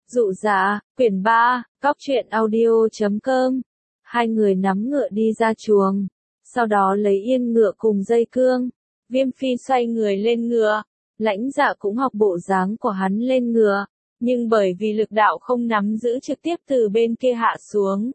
Dụ dạ, quyển 3, cóc truyện audio.com. Hai người nắm ngựa đi ra chuồng, sau đó lấy yên ngựa cùng dây cương. Viêm Phi xoay người lên ngựa, Lãnh Dạ cũng học bộ dáng của hắn lên ngựa, nhưng bởi vì lực đạo không nắm giữ trực tiếp từ bên kia hạ xuống.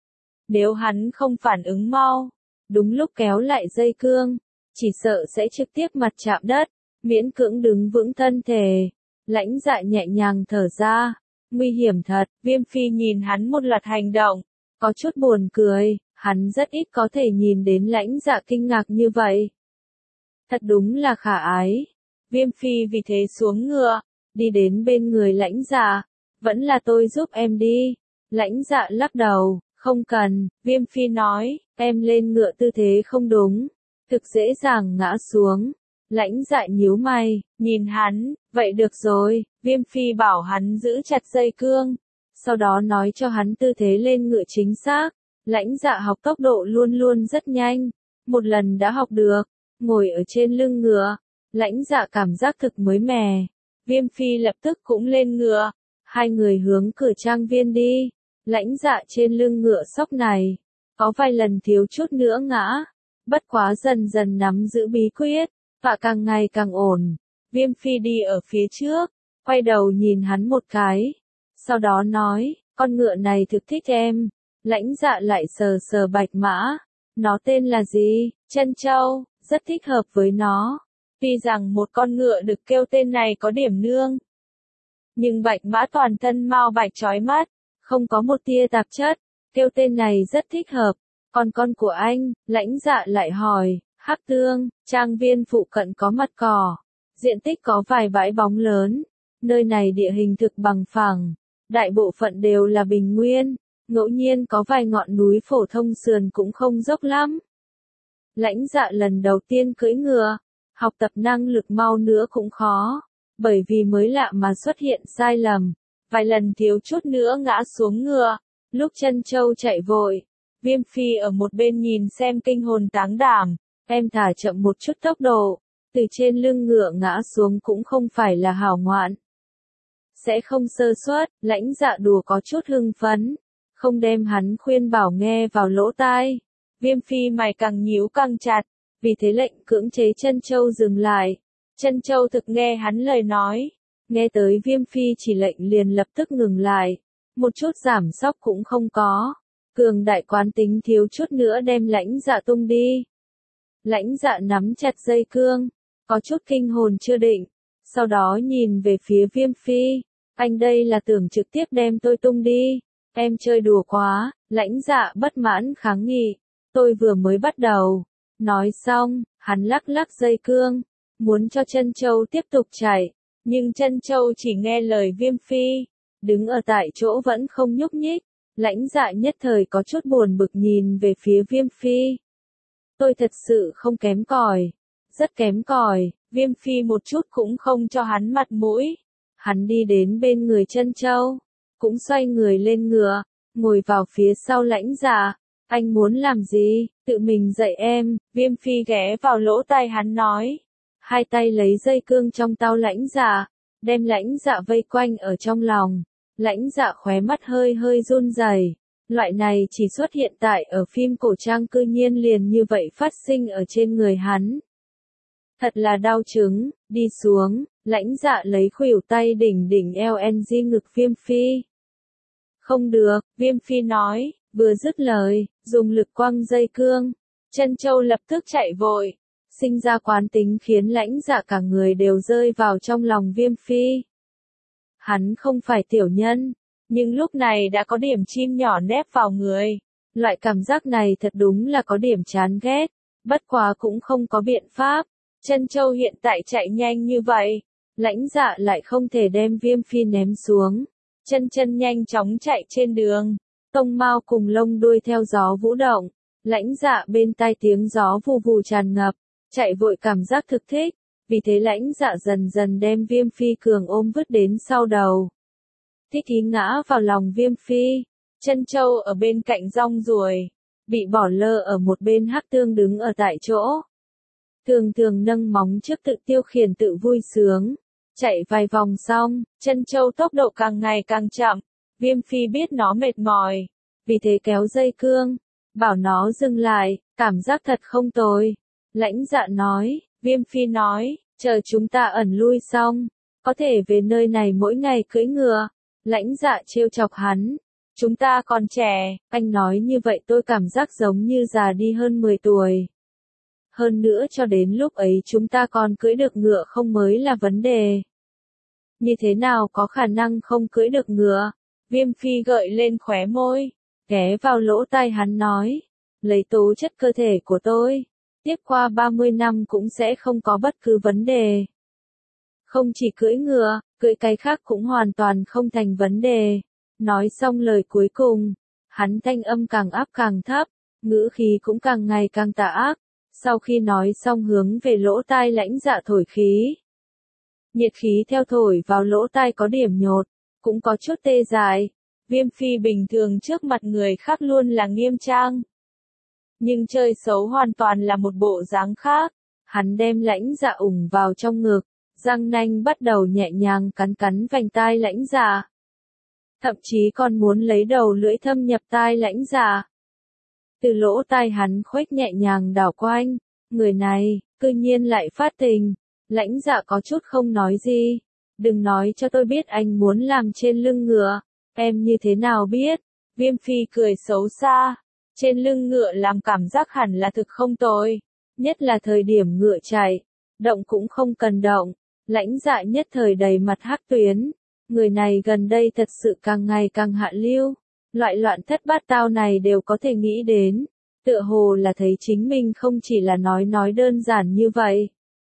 Nếu hắn không phản ứng mau, đúng lúc kéo lại dây cương, chỉ sợ sẽ trực tiếp mặt chạm đất, miễn cưỡng đứng vững thân thể. Lãnh Dạ nhẹ nhàng thở ra, nguy hiểm thật. Viêm Phi nhìn hắn một loạt hành động, có chút buồn cười, hắn rất ít có thể nhìn đến Lãnh Dạ kinh ngạc như vậy. Thật đúng là khả ái. Viêm Phi vì thế xuống ngựa, đi đến bên người Lãnh Dạ. Vẫn là tôi giúp em đi. Lãnh Dạ lắc đầu, không cần. Viêm Phi nói, em lên ngựa tư thế không đúng, thực dễ dàng ngã xuống. Lãnh Dạ nhíu mày, nhìn hắn, vậy được rồi. Viêm Phi bảo hắn giữ chặt dây cương, sau đó nói cho hắn tư thế lên ngựa chính xác. Lãnh Dạ học tốc độ luôn luôn rất nhanh, một lần đã học được. Ngồi ở trên lưng ngựa, Lãnh Dạ cảm giác thực mới mẻ. Viêm Phi lập tức cũng lên ngựa, hai người hướng cửa trang viên đi. Lãnh Dạ trên lưng ngựa sóc này, có vài lần thiếu chút nữa ngã, bất quá dần dần nắm giữ bí quyết, và càng ngày càng ổn. Viêm Phi đi ở phía trước, quay đầu nhìn hắn một cái, sau đó nói, con ngựa này thực thích em. Lãnh Dạ lại sờ sờ bạch mã, nó tên là gì? Trân Châu, rất thích hợp với nó. Tuy rằng một con ngựa được kêu tên này có điểm nương, nhưng bạch mã toàn thân mao bạch chói mắt, không có một tia tạp chất, kêu tên này rất thích hợp. Còn con của anh? Lãnh Dạ lại hỏi. Hắc Tương, trang viên phụ cận có mặt cỏ, diện tích có vài bãi bóng lớn. Nơi này địa hình thực bằng phẳng, đại bộ phận đều là bình nguyên, ngẫu nhiên có vài ngọn núi phổ thông sườn cũng không dốc lắm. Lãnh Dạ lần đầu tiên cưỡi ngựa, học tập năng lực mau nữa cũng khó, bởi vì mới lạ mà xuất hiện sai lầm, vài lần thiếu chút nữa ngã xuống ngựa. Lúc Trân Châu chạy vội, Viêm Phi ở một bên nhìn xem kinh hồn táng đảm. Em thả chậm một chút tốc độ, từ trên lưng ngựa ngã xuống cũng không phải là hảo ngoạn. Sẽ không sơ suất. Lãnh Dạ đùa có chút hưng phấn, không đem hắn khuyên bảo nghe vào lỗ tai. Viêm Phi mày càng nhíu càng chặt, vì thế lệnh cưỡng chế Trân Châu dừng lại. Trân Châu thực nghe hắn lời nói, nghe tới Viêm Phi chỉ lệnh liền lập tức ngừng lại, một chút giảm sóc cũng không có. Cường đại quán tính thiếu chút nữa đem Lãnh Dạ tung đi. Lãnh Dạ nắm chặt dây cương, có chút kinh hồn chưa định, sau đó nhìn về phía Viêm Phi, anh đây là tưởng trực tiếp đem tôi tung đi, em chơi đùa quá. Lãnh Dạ bất mãn kháng nghị, tôi vừa mới bắt đầu. Nói xong, hắn lắc lắc dây cương, muốn cho Trân Châu tiếp tục chạy, nhưng Trân Châu chỉ nghe lời Viêm Phi, đứng ở tại chỗ vẫn không nhúc nhích. Lãnh Dạ nhất thời có chút buồn bực nhìn về phía Viêm Phi. Tôi thật sự không kém cỏi, rất kém cỏi. Viêm Phi một chút cũng không cho hắn mặt mũi. Hắn đi đến bên người Trân Châu, cũng xoay người lên ngựa, ngồi vào phía sau Lãnh Dạ. Anh muốn làm gì? Tự mình dạy em. Viêm Phi ghé vào lỗ tai hắn nói. Hai tay lấy dây cương trong tay Lãnh Dạ, đem Lãnh Dạ vây quanh ở trong lòng. Lãnh Dạ khóe mắt hơi hơi run rẩy. Loại này chỉ xuất hiện tại ở phim cổ trang, cư nhiên liền như vậy phát sinh ở trên người hắn. Thật là đau chứng. Đi xuống. Lãnh Dạ lấy khuỷu tay đỉnh đỉnh LNG ngực Viêm Phi. Không được. Viêm Phi nói, vừa dứt lời, dùng lực quăng dây cương. Trân Châu lập tức chạy vội. Sinh ra quán tính khiến Lãnh Dạ cả người đều rơi vào trong lòng Viêm Phi. Hắn không phải tiểu nhân, nhưng lúc này đã có điểm chim nhỏ nép vào người. Loại cảm giác này thật đúng là có điểm chán ghét, bất quá cũng không có biện pháp. Trân Châu hiện tại chạy nhanh như vậy, Lãnh Dạ lại không thể đem Viêm Phi ném xuống. Chân nhanh chóng chạy trên đường, tông mao cùng lông đuôi theo gió vũ động. Lãnh Dạ bên tai tiếng gió vù vù tràn ngập, chạy vội cảm giác thực thích. Vì thế Lãnh Dạ dần dần đem Viêm Phi cường ôm vứt đến sau đầu. Thích ý ngã vào lòng Viêm Phi. Trân Châu ở bên cạnh rong ruổi, bị bỏ lơ ở một bên. Hắc Tương đứng ở tại chỗ, thường thường nâng móng trước tự tiêu khiển tự vui sướng. Chạy vài vòng xong, chân trâu tốc độ càng ngày càng chậm. Viêm Phi biết nó mệt mỏi, vì thế kéo dây cương, bảo nó dừng lại, cảm giác thật không tồi. Lãnh Dạ nói, Viêm Phi nói, chờ chúng ta ẩn lui xong, có thể về nơi này mỗi ngày cưỡi ngựa. Lãnh Dạ trêu chọc hắn, chúng ta còn trẻ, anh nói như vậy tôi cảm giác giống như già đi hơn 10 tuổi. Hơn nữa cho đến lúc ấy chúng ta còn cưỡi được ngựa không mới là vấn đề. Như thế nào có khả năng không cưỡi được ngựa? Viêm Phi gợi lên khóe môi, ghé vào lỗ tai hắn nói, lấy tố chất cơ thể của tôi, tiếp qua 30 năm cũng sẽ không có bất cứ vấn đề. Không chỉ cưỡi ngựa, cưỡi cái khác cũng hoàn toàn không thành vấn đề. Nói xong lời cuối cùng, hắn thanh âm càng áp càng thấp, ngữ khí cũng càng ngày càng tà ác. Sau khi nói xong hướng về lỗ tai Lãnh Dạ thổi khí. Nhiệt khí theo thổi vào lỗ tai có điểm nhột, cũng có chút tê dại. Viêm Phi bình thường trước mặt người khác luôn là nghiêm trang. Nhưng chơi xấu hoàn toàn là một bộ dáng khác. Hắn đem Lãnh Dạ ủng vào trong ngực, răng nanh bắt đầu nhẹ nhàng cắn cắn vành tai Lãnh Dạ. Thậm chí còn muốn lấy đầu lưỡi thâm nhập tai Lãnh Dạ. Từ lỗ tai hắn khuếch nhẹ nhàng đảo quanh, người này, cư nhiên lại phát tình. Lãnh Dạ có chút không nói gì. Đừng nói cho tôi biết anh muốn làm trên lưng ngựa. Em như thế nào biết? Viêm Phi cười xấu xa. Trên lưng ngựa làm cảm giác hẳn là thực không tồi. Nhất là thời điểm ngựa chạy. Động cũng không cần động. Lãnh Dạ nhất thời đầy mặt hắc tuyến. Người này gần đây thật sự càng ngày càng hạ lưu. Loại loạn thất bát tao này đều có thể nghĩ đến. Tựa hồ là thấy chính mình không chỉ là nói đơn giản như vậy.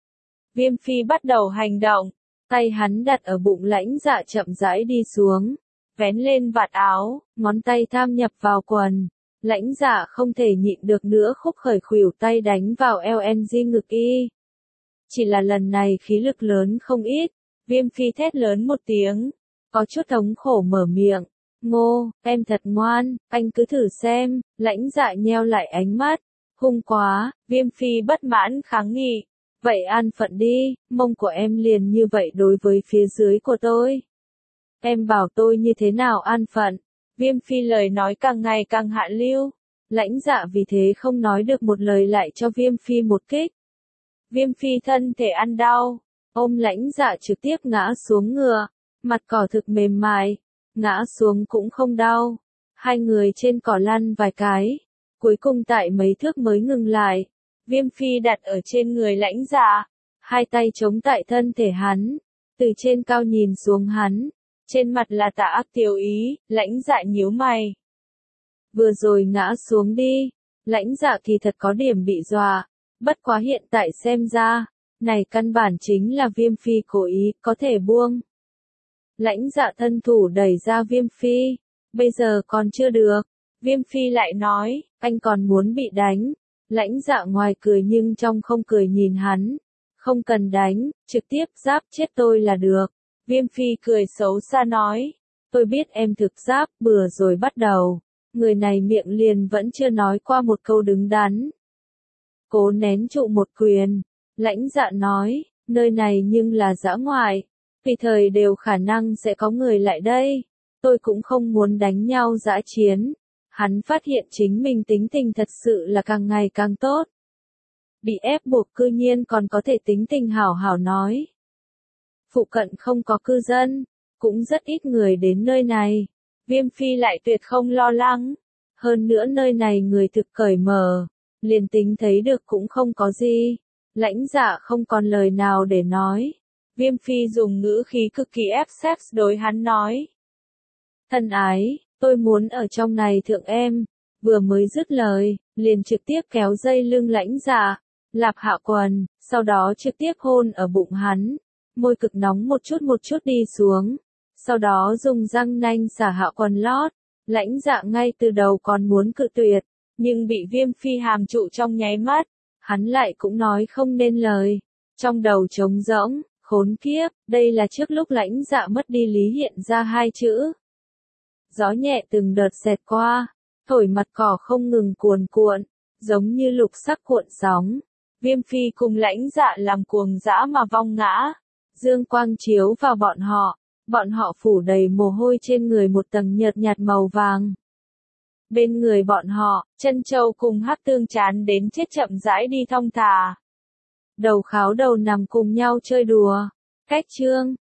Viêm Phi bắt đầu hành động. Tay hắn đặt ở bụng Lãnh Dạ chậm rãi đi xuống. Vén lên vạt áo, ngón tay tham nhập vào quần. Lãnh Dạ không thể nhịn được nữa khúc khởi khuỷu tay đánh vào LNG ngực y. Chỉ là lần này khí lực lớn không ít. Viêm Phi thét lớn một tiếng. Có chút thống khổ mở miệng. Ngô, em thật ngoan, anh cứ thử xem. Lãnh Dạ nheo lại ánh mắt. Hung quá, Viêm Phi bất mãn kháng nghị. Vậy an phận đi, mông của em liền như vậy đối với phía dưới của tôi. Em bảo tôi như thế nào an phận. Viêm Phi lời nói càng ngày càng hạ lưu. Lãnh Dạ vì thế không nói được một lời lại cho Viêm Phi một kích. Viêm Phi thân thể ăn đau, ôm Lãnh Dạ trực tiếp ngã xuống ngựa. Mặt cỏ thực mềm mại, ngã xuống cũng không đau. Hai người trên cỏ lăn vài cái, cuối cùng tại mấy thước mới ngừng lại. Viêm Phi đặt ở trên người Lãnh Dạ, hai tay chống tại thân thể hắn, từ trên cao nhìn xuống hắn, trên mặt là tà ác tiêu ý. Lãnh Dạ nhíu mày. Vừa rồi ngã xuống đi, Lãnh Dạ kỳ thật có điểm bị dọa, bất quá hiện tại xem ra, này căn bản chính là Viêm Phi cố ý, có thể buông. Lãnh Dạ thân thủ đẩy ra Viêm Phi, bây giờ còn chưa được. Viêm Phi lại nói, anh còn muốn bị đánh. Lãnh Dạ ngoài cười nhưng trong không cười nhìn hắn. Không cần đánh, trực tiếp giáp chết tôi là được. Viêm Phi cười xấu xa nói, tôi biết em thực giáp, bừa rồi bắt đầu. Người này miệng liền vẫn chưa nói qua một câu đứng đắn. Cố nén trụ một quyền. Lãnh Dạ nói, nơi này nhưng là dã ngoại. Tùy thời đều khả năng sẽ có người lại đây. Tôi cũng không muốn đánh nhau dã chiến. Hắn phát hiện chính mình tính tình thật sự là càng ngày càng tốt. Bị ép buộc cư nhiên còn có thể tính tình hảo hảo nói. Phụ cận không có cư dân, cũng rất ít người đến nơi này. Viêm Phi lại tuyệt không lo lắng. Hơn nữa nơi này người thực cởi mở, liền tính thấy được cũng không có gì. Lãnh Dạ không còn lời nào để nói. Viêm Phi dùng ngữ khí cực kỳ ép sex đối hắn nói. Thân ái, tôi muốn ở trong này thượng em. Vừa mới dứt lời, liền trực tiếp kéo dây lưng Lãnh Dạ, lạp hạ quần, sau đó trực tiếp hôn ở bụng hắn. Môi cực nóng một chút đi xuống. Sau đó dùng răng nanh xả hạ quần lót. Lãnh Dạ ngay từ đầu còn muốn cự tuyệt, nhưng bị Viêm Phi hàm trụ trong nháy mắt. Hắn lại cũng nói không nên lời. Trong đầu trống rỗng, khốn kiếp, đây là trước lúc Lãnh Dạ mất đi lý hiện ra hai chữ. Gió nhẹ từng đợt xẹt qua, thổi mặt cỏ không ngừng cuồn cuộn, giống như lục sắc cuộn sóng. Viêm Phi cùng Lãnh Dạ làm cuồng dã mà vong ngã. Dương quang chiếu vào bọn họ phủ đầy mồ hôi trên người một tầng nhợt nhạt màu vàng. Bên người bọn họ, Trân Châu cùng Hắc Tương chán đến chết chậm rãi đi thong thả. Đầu kháo đầu nằm cùng nhau chơi đùa. Cách chương